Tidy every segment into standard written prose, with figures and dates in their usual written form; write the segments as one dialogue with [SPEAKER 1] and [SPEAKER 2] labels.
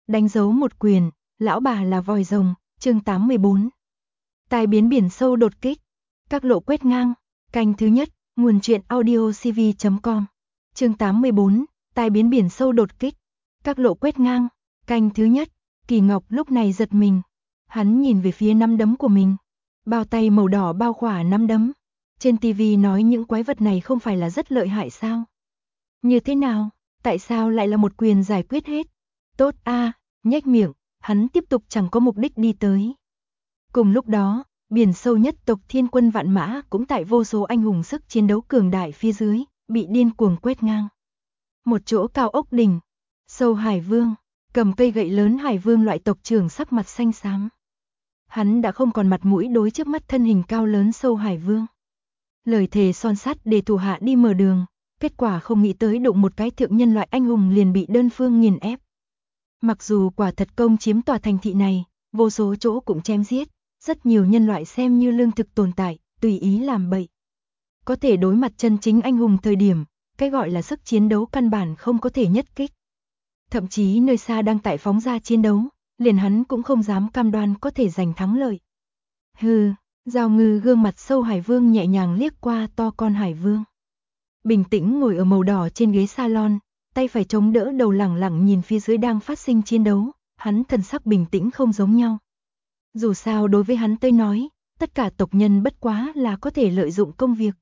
[SPEAKER 1] Đánh dấu một quyền, lão bà là vòi rồng, chương 814. Tai biến biển sâu đột kích, các lộ quét ngang, canh thứ nhất, nguồn truyện audio cv.com. Chương 814, tai biến biển sâu đột kích, các lộ quét ngang, canh thứ nhất. Kỳ Ngọc lúc này giật mình, hắn nhìn về phía nắm đấm của mình. Bao tay màu đỏ bao khỏa nắm đấm. Trên tivi nói những quái vật này không phải là rất lợi hại sao? Như thế nào? Tại sao lại là một quyền giải quyết hết? Tốt a, nhếch miệng, hắn tiếp tục chẳng có mục đích đi tới. Cùng lúc đó, biển sâu nhất tộc Thiên Quân Vạn Mã cũng tại vô số anh hùng sức chiến đấu cường đại phía dưới, bị điên cuồng quét ngang. Một chỗ cao ốc đỉnh, Sâu Hải Vương, cầm cây gậy lớn Hải Vương loại tộc trưởng sắc mặt xanh xám. Hắn đã không còn mặt mũi đối trước mắt thân hình cao lớn Sâu Hải Vương. Lời thề son sắt để thủ hạ đi mở đường, kết quả không nghĩ tới đụng một cái thượng nhân loại anh hùng liền bị đơn phương nghiền ép. Mặc dù quả thật công chiếm tòa thành thị này, vô số chỗ cũng chém giết, rất nhiều nhân loại xem như lương thực tồn tại, tùy ý làm bậy. Có thể đối mặt chân chính anh hùng thời điểm, cái gọi là sức chiến đấu căn bản không có thể nhất kích. Thậm chí nơi xa đang tại phóng ra chiến đấu, liền hắn cũng không dám cam đoan có thể giành thắng lợi. Hừ, Giao Ngư gương mặt Sâu Hải Vương nhẹ nhàng liếc qua to con Hải Vương. Bình tĩnh ngồi ở màu đỏ trên ghế salon, tay phải chống đỡ đầu lẳng lặng nhìn phía dưới đang phát sinh chiến đấu, hắn thần sắc bình tĩnh không giống nhau. Dù sao đối với hắn tới nói, tất cả tộc nhân bất quá là có thể lợi dụng công việc.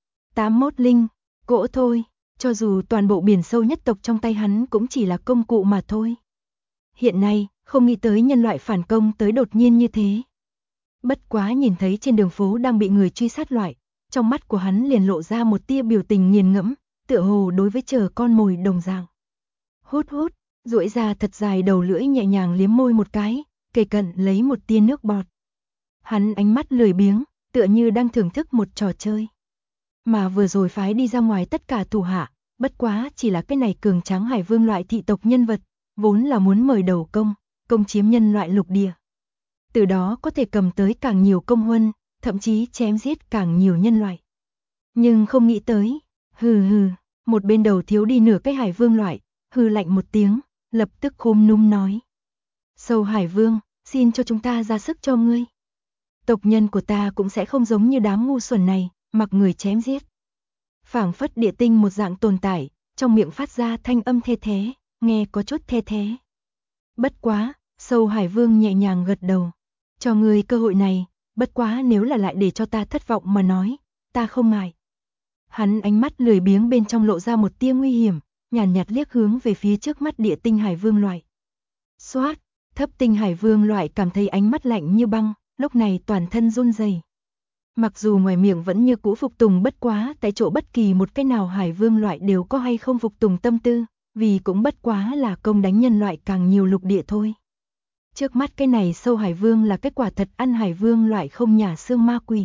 [SPEAKER 1] 81 linh, gỗ thôi, cho dù toàn bộ biển sâu nhất tộc trong tay hắn cũng chỉ là công cụ mà thôi. Hiện nay, không nghĩ tới nhân loại phản công tới đột nhiên như thế. Bất quá nhìn thấy trên đường phố đang bị người truy sát loại, trong mắt của hắn liền lộ ra một tia biểu tình nghiền ngẫm, tựa hồ đối với chờ con mồi đồng dạng. Hút hút, duỗi ra thật dài đầu lưỡi nhẹ nhàng liếm môi một cái, kề cận lấy một tia nước bọt. Hắn ánh mắt lười biếng, tựa như đang thưởng thức một trò chơi. Mà vừa rồi phái đi ra ngoài tất cả thủ hạ, bất quá chỉ là cái này cường tráng Hải Vương loại thị tộc nhân vật, vốn là muốn mời đầu công chiếm nhân loại lục địa. Từ đó có thể cầm tới càng nhiều công huân, thậm chí chém giết càng nhiều nhân loại. Nhưng không nghĩ tới, một bên đầu thiếu đi nửa cái Hải Vương loại, hừ lạnh một tiếng, lập tức khom núm nói. Sâu Hải Vương, xin cho chúng ta ra sức cho ngươi. Tộc nhân của ta cũng sẽ không giống như đám ngu xuẩn này, mặc người chém giết. Phảng phất địa tinh một dạng tồn tại, trong miệng phát ra thanh âm thê thế, nghe có chút thê thế. Bất quá, Sâu Hải Vương nhẹ nhàng gật đầu. Cho ngươi cơ hội này, bất quá nếu là lại để cho ta thất vọng mà nói, ta không ngại. Hắn ánh mắt lười biếng bên trong lộ ra một tia nguy hiểm, nhàn nhạt liếc hướng về phía trước mắt địa tinh Hải Vương loại. Xoát, thấp tinh Hải Vương loại cảm thấy ánh mắt lạnh như băng, lúc này toàn thân run rẩy. Mặc dù ngoài miệng vẫn như cũ phục tùng bất quá tại chỗ bất kỳ một cái nào Hải Vương loại đều có hay không phục tùng tâm tư, vì cũng bất quá là công đánh nhân loại càng nhiều lục địa thôi. Trước mắt cái này Sâu Hải Vương là kết quả thật ăn Hải Vương loại không nhả xương ma quỷ.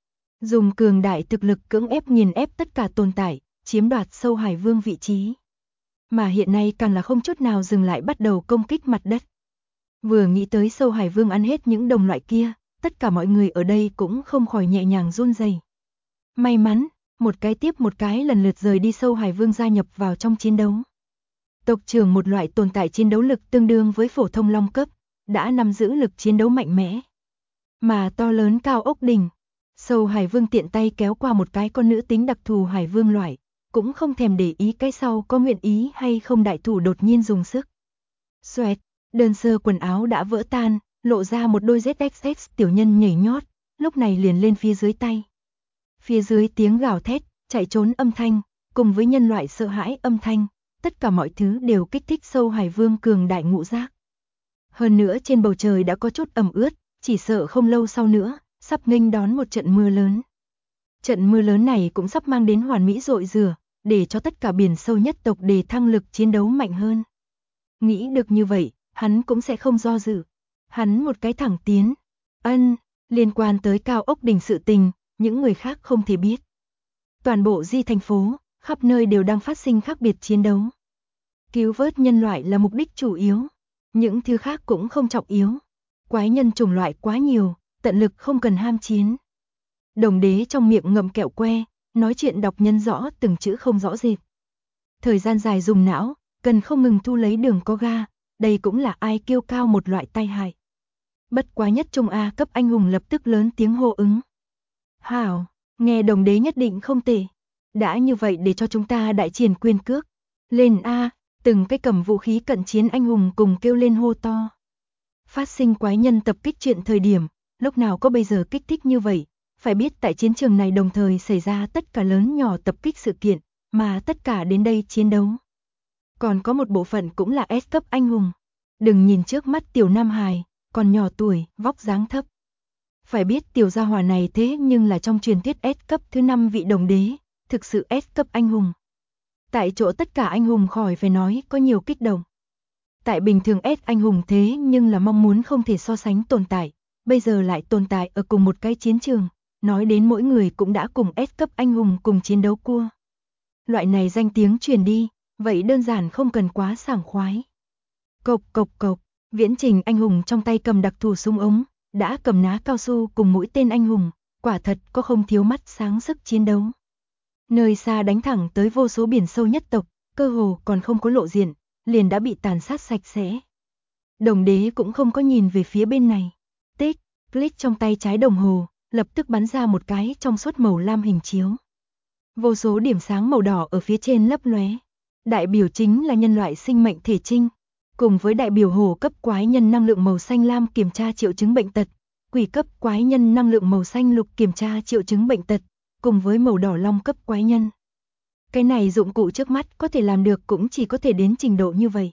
[SPEAKER 1] Dùng cường đại thực lực cưỡng ép nghiền ép tất cả tồn tại, chiếm đoạt Sâu Hải Vương vị trí. Mà hiện nay càng là không chút nào dừng lại bắt đầu công kích mặt đất. Vừa nghĩ tới Sâu Hải Vương ăn hết những đồng loại kia, tất cả mọi người ở đây cũng không khỏi nhẹ nhàng run rẩy. May mắn, một cái tiếp một cái lần lượt rời đi Sâu Hải Vương gia nhập vào trong chiến đấu. Tộc trưởng một loại tồn tại chiến đấu lực tương đương với phổ thông long cấp, đã nắm giữ lực chiến đấu mạnh mẽ. Mà to lớn cao ốc đỉnh, Sâu Hải Vương tiện tay kéo qua một cái con nữ tính đặc thù Hải Vương loại, cũng không thèm để ý cái sau có nguyện ý hay không đại thủ đột nhiên dùng sức. Xoẹt, đơn sơ quần áo đã vỡ tan, lộ ra một đôi ZXX tiểu nhân nhảy nhót, lúc này liền lên phía dưới tay. Phía dưới tiếng gào thét, chạy trốn âm thanh, cùng với nhân loại sợ hãi âm thanh, tất cả mọi thứ đều kích thích Sâu Hải Vương cường đại ngũ giác. Hơn nữa trên bầu trời đã có chút ẩm ướt, chỉ sợ không lâu sau nữa, sắp nghênh đón một trận mưa lớn. Trận mưa lớn này cũng sắp mang đến hoàn mỹ rội rửa, để cho tất cả biển sâu nhất tộc đề thăng lực chiến đấu mạnh hơn. Nghĩ được như vậy, hắn cũng sẽ không do dự. Hắn một cái thẳng tiến. Liên quan tới cao ốc đỉnh sự tình, những người khác không thể biết. Toàn bộ Di thành phố, khắp nơi đều đang phát sinh khác biệt chiến đấu. Cứu vớt nhân loại là mục đích chủ yếu. Những thứ khác cũng không trọng yếu. Quái nhân chủng loại quá nhiều, tận lực không cần ham chiến. Đồng đế trong miệng ngậm kẹo que, nói chuyện đọc nhân rõ từng chữ không rõ rệt. Thời gian dài dùng não, cần không ngừng thu lấy đường có ga, đây cũng là ai kiêu cao một loại tai hại. Bất quá nhất trung A cấp anh hùng lập tức lớn tiếng hô ứng. Hảo, nghe Đồng Đế nhất định không tệ. Đã như vậy để cho chúng ta đại triển quyền cước. Lên A, từng cái cầm vũ khí cận chiến anh hùng cùng kêu lên hô to. Phát sinh quái nhân tập kích chuyện thời điểm, lúc nào có bây giờ kích thích như vậy. Phải biết tại chiến trường này đồng thời xảy ra tất cả lớn nhỏ tập kích sự kiện, mà tất cả đến đây chiến đấu. Còn có một bộ phận cũng là S cấp anh hùng. Đừng nhìn trước mắt tiểu nam hài, còn nhỏ tuổi, vóc dáng thấp. Phải biết tiểu gia hỏa này thế nhưng là trong truyền thuyết S cấp thứ 5 vị Đồng Đế, thực sự S cấp anh hùng. Tại chỗ tất cả anh hùng khỏi phải nói có nhiều kích động. Tại bình thường S anh hùng thế nhưng là mong muốn không thể so sánh tồn tại, bây giờ lại tồn tại ở cùng một cái chiến trường, nói đến mỗi người cũng đã cùng S cấp anh hùng cùng chiến đấu qua. Loại này danh tiếng truyền đi, vậy đơn giản không cần quá sảng khoái. Cộc cộc cộc, Viễn Trình anh hùng trong tay cầm đặc thù súng ống, đã cầm ná cao su cùng mũi tên anh hùng, quả thật có không thiếu mắt sáng sức chiến đấu. Nơi xa đánh thẳng tới vô số biển sâu nhất tộc, cơ hồ còn không có lộ diện, liền đã bị tàn sát sạch sẽ. Đồng Đế cũng không có nhìn về phía bên này. Tích, click trong tay trái đồng hồ, lập tức bắn ra một cái trong suốt màu lam hình chiếu. Vô số điểm sáng màu đỏ ở phía trên lấp lóe. Đại biểu chính là nhân loại sinh mệnh thể trinh, cùng với đại biểu hổ cấp quái nhân năng lượng màu xanh lam kiểm tra triệu chứng bệnh tật, quỷ cấp quái nhân năng lượng màu xanh lục kiểm tra triệu chứng bệnh tật, cùng với màu đỏ long cấp quái nhân. Cái này dụng cụ trước mắt có thể làm được cũng chỉ có thể đến trình độ như vậy.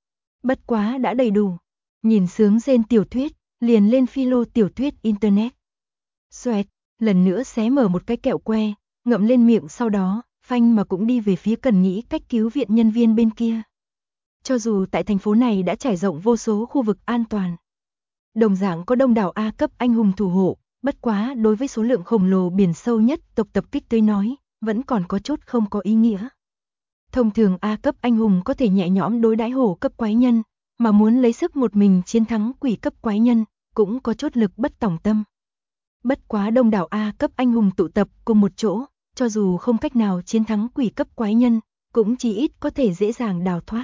[SPEAKER 1] Bất quá đã đầy đủ. Nhìn sướng rên tiểu thuyết, liền lên philo tiểu thuyết internet. Xoẹt, lần nữa xé mở một cái kẹo que, ngậm lên miệng sau đó, phanh mà cũng đi về phía cần nghĩ cách cứu viện nhân viên bên kia. Cho dù tại thành phố này đã trải rộng vô số khu vực an toàn, đồng dạng có đông đảo A cấp anh hùng thủ hộ, bất quá đối với số lượng khổng lồ biển sâu nhất tộc tập kích tới nói, vẫn còn có chút không có ý nghĩa. Thông thường A cấp anh hùng có thể nhẹ nhõm đối đãi hổ cấp quái nhân, mà muốn lấy sức một mình chiến thắng quỷ cấp quái nhân, cũng có chút lực bất tòng tâm. Bất quá đông đảo A cấp anh hùng tụ tập cùng một chỗ, cho dù không cách nào chiến thắng quỷ cấp quái nhân, cũng chỉ ít có thể dễ dàng đào thoát.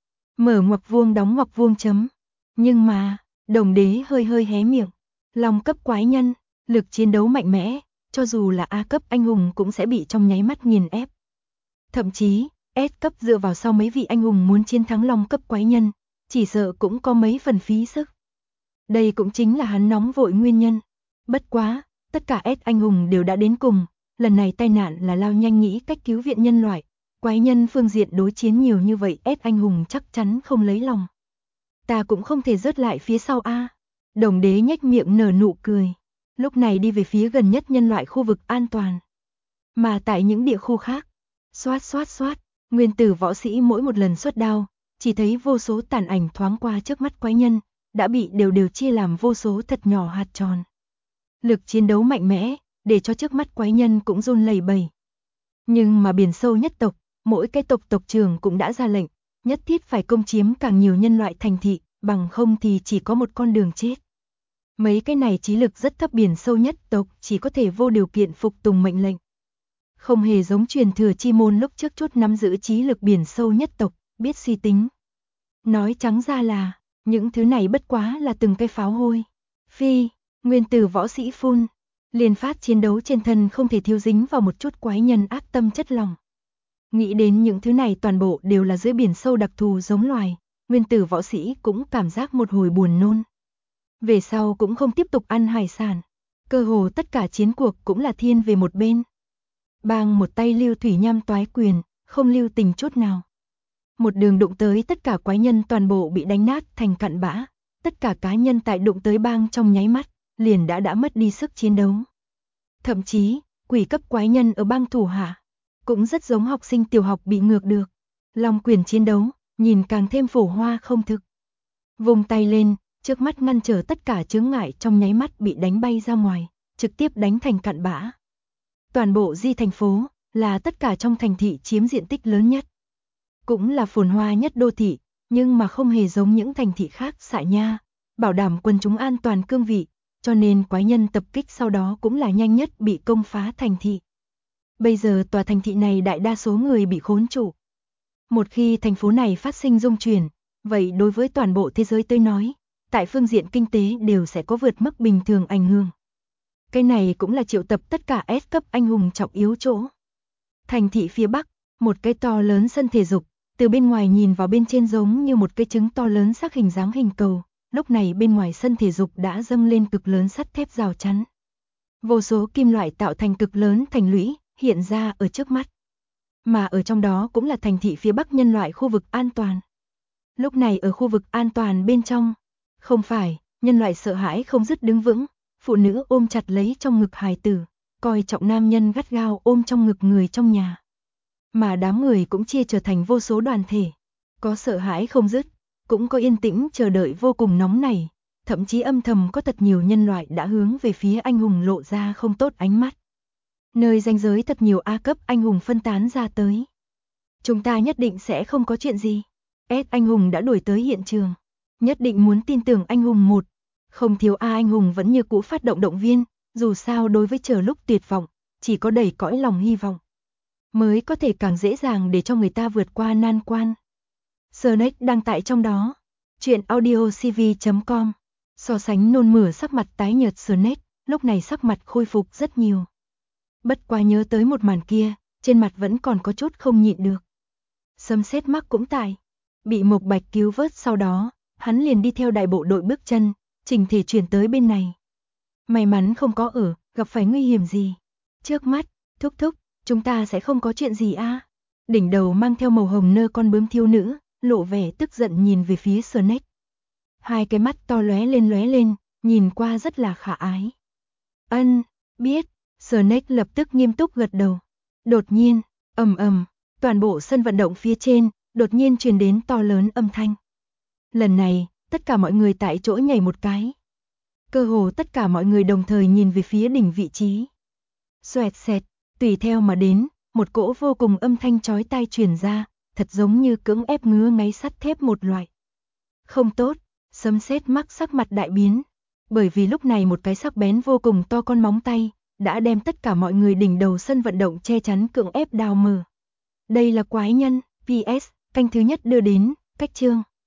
[SPEAKER 1] Mở ngoặc vuông đóng ngoặc vuông chấm. Nhưng mà, Đồng Đế hơi hơi hé miệng. Long cấp quái nhân, lực chiến đấu mạnh mẽ, cho dù là A cấp anh hùng cũng sẽ bị trong nháy mắt nghiền ép. Thậm chí, S cấp dựa vào sau mấy vị anh hùng muốn chiến thắng Long cấp quái nhân, chỉ sợ cũng có mấy phần phí sức. Đây cũng chính là hắn nóng vội nguyên nhân. Bất quá, tất cả S anh hùng đều đã đến cùng, lần này tai nạn là lao nhanh nghĩ cách cứu viện nhân loại. Quái nhân phương diện đối chiến nhiều như vậy S anh hùng chắc chắn không lấy lòng. Ta cũng không thể rớt lại phía sau a. Đồng Đế nhếch miệng nở nụ cười. Lúc này đi về phía gần nhất nhân loại khu vực an toàn. Mà tại những địa khu khác, xoát xoát xoát, nguyên tử võ sĩ mỗi một lần xuất đao, chỉ thấy vô số tàn ảnh thoáng qua trước mắt quái nhân, đã bị đều chia làm vô số thật nhỏ hạt tròn. Lực chiến đấu mạnh mẽ, để cho trước mắt quái nhân cũng run lẩy bẩy. Nhưng mà biển sâu nhất tộc, mỗi cái tộc trưởng cũng đã ra lệnh, nhất thiết phải công chiếm càng nhiều nhân loại thành thị, bằng không thì chỉ có một con đường chết. Mấy cái này trí lực rất thấp biển sâu nhất tộc chỉ có thể vô điều kiện phục tùng mệnh lệnh. Không hề giống truyền thừa chi môn lúc trước chút nắm giữ trí lực biển sâu nhất tộc, biết suy tính. Nói trắng ra là, những thứ này bất quá là từng cái pháo hôi. Phi, nguyên tử võ sĩ phun, liên phát chiến đấu trên thân không thể thiếu dính vào một chút quái nhân ác tâm chất lòng. Nghĩ đến những thứ này toàn bộ đều là dưới biển sâu đặc thù giống loài, nguyên tử võ sĩ cũng cảm giác một hồi buồn nôn. Về sau cũng không tiếp tục ăn hải sản, cơ hồ tất cả chiến cuộc cũng là thiên về một bên. Bang một tay lưu thủy nham toái quyền, không lưu tình chút nào. Một đường đụng tới tất cả quái nhân toàn bộ bị đánh nát thành cặn bã, tất cả cá nhân tại đụng tới bang trong nháy mắt, liền đã mất đi sức chiến đấu. Thậm chí, quỷ cấp quái nhân ở bang thủ hạ, cũng rất giống học sinh tiểu học bị ngược được. Long quyền chiến đấu, nhìn càng thêm phổ hoa không thực. Vùng tay lên, trước mắt ngăn trở tất cả chướng ngại trong nháy mắt bị đánh bay ra ngoài, trực tiếp đánh thành cặn bã. Toàn bộ Di thành phố, là tất cả trong thành thị chiếm diện tích lớn nhất. Cũng là phồn hoa nhất đô thị, nhưng mà không hề giống những thành thị khác xạ nha, bảo đảm quân chúng an toàn cương vị, cho nên quái nhân tập kích sau đó cũng là nhanh nhất bị công phá thành thị. Bây giờ tòa thành thị này đại đa số người bị khốn trụ. Một khi thành phố này phát sinh rung chuyển, Vậy đối với toàn bộ thế giới tôi nói, tại phương diện kinh tế đều sẽ có vượt mức bình thường ảnh hưởng. Cái này cũng là triệu tập tất cả S cấp anh hùng trọng yếu chỗ. Thành thị phía Bắc, một cái to lớn sân thể dục, từ bên ngoài nhìn vào bên trên giống như một cái trứng to lớn sắc hình dáng hình cầu, lúc này bên ngoài sân thể dục đã dâng lên cực lớn sắt thép rào chắn. Vô số kim loại tạo thành cực lớn thành lũy, hiện ra ở trước mắt. Mà ở trong đó cũng là thành thị phía Bắc nhân loại khu vực an toàn. Lúc này ở khu vực an toàn bên trong, không phải, nhân loại sợ hãi không dứt đứng vững, phụ nữ ôm chặt lấy trong ngực hài tử, coi trọng nam nhân gắt gao ôm trong ngực người trong nhà. Mà đám người cũng chia trở thành vô số đoàn thể, có sợ hãi không dứt, cũng có yên tĩnh chờ đợi vô cùng nóng nảy, thậm chí âm thầm có thật nhiều nhân loại đã hướng về phía anh hùng lộ ra không tốt ánh mắt. Nơi ranh giới thật nhiều A cấp anh hùng phân tán ra tới. Chúng ta nhất định sẽ không có chuyện gì. S anh hùng đã đuổi tới hiện trường. Nhất định muốn tin tưởng anh hùng một. Không thiếu A anh hùng vẫn như cũ phát động động viên, dù sao đối với chờ lúc tuyệt vọng, chỉ có đầy cõi lòng hy vọng mới có thể càng dễ dàng để cho người ta vượt qua nan quan. Snake đăng tải trong đó. Chuyện audio cv.com. So sánh nôn mửa sắc mặt tái nhợt Snake, lúc này sắc mặt khôi phục rất nhiều. Bất quá nhớ tới một màn kia, trên mặt vẫn còn có chút không nhịn được. Sấm sét mắc cũng tại. Bị Mộc Bạch cứu vớt sau đó, hắn liền đi theo đại bộ đội bước chân, chỉnh thể chuyển tới bên này. May mắn không có gặp phải nguy hiểm gì. Trước mắt, thúc thúc, chúng ta sẽ không có chuyện gì a. Đỉnh đầu mang theo màu hồng nơ con bướm thiếu nữ, lộ vẻ tức giận nhìn về phía Snake. Hai cái mắt to lóe lên, nhìn qua rất là khả ái. Ân, biết. Snake lập tức nghiêm túc gật đầu. Đột nhiên, ầm, toàn bộ sân vận động phía trên, đột nhiên truyền đến to lớn âm thanh. Lần này, tất cả mọi người tại chỗ nhảy một cái. Cơ hồ tất cả mọi người đồng thời nhìn về phía đỉnh vị trí. Xoẹt xẹt, tùy theo mà đến, một cỗ vô cùng âm thanh chói tai truyền ra, thật giống như cưỡng ép ngứa ngáy sắt thép một loại. Không tốt, sấm sét mắc sắc mặt đại biến, bởi vì lúc này một cái sắc bén vô cùng to con móng tay đã đem tất cả mọi người đỉnh đầu sân vận động che chắn cưỡng ép đào mở. Đây là quái nhân, PS, canh thứ nhất đưa đến, cách chương.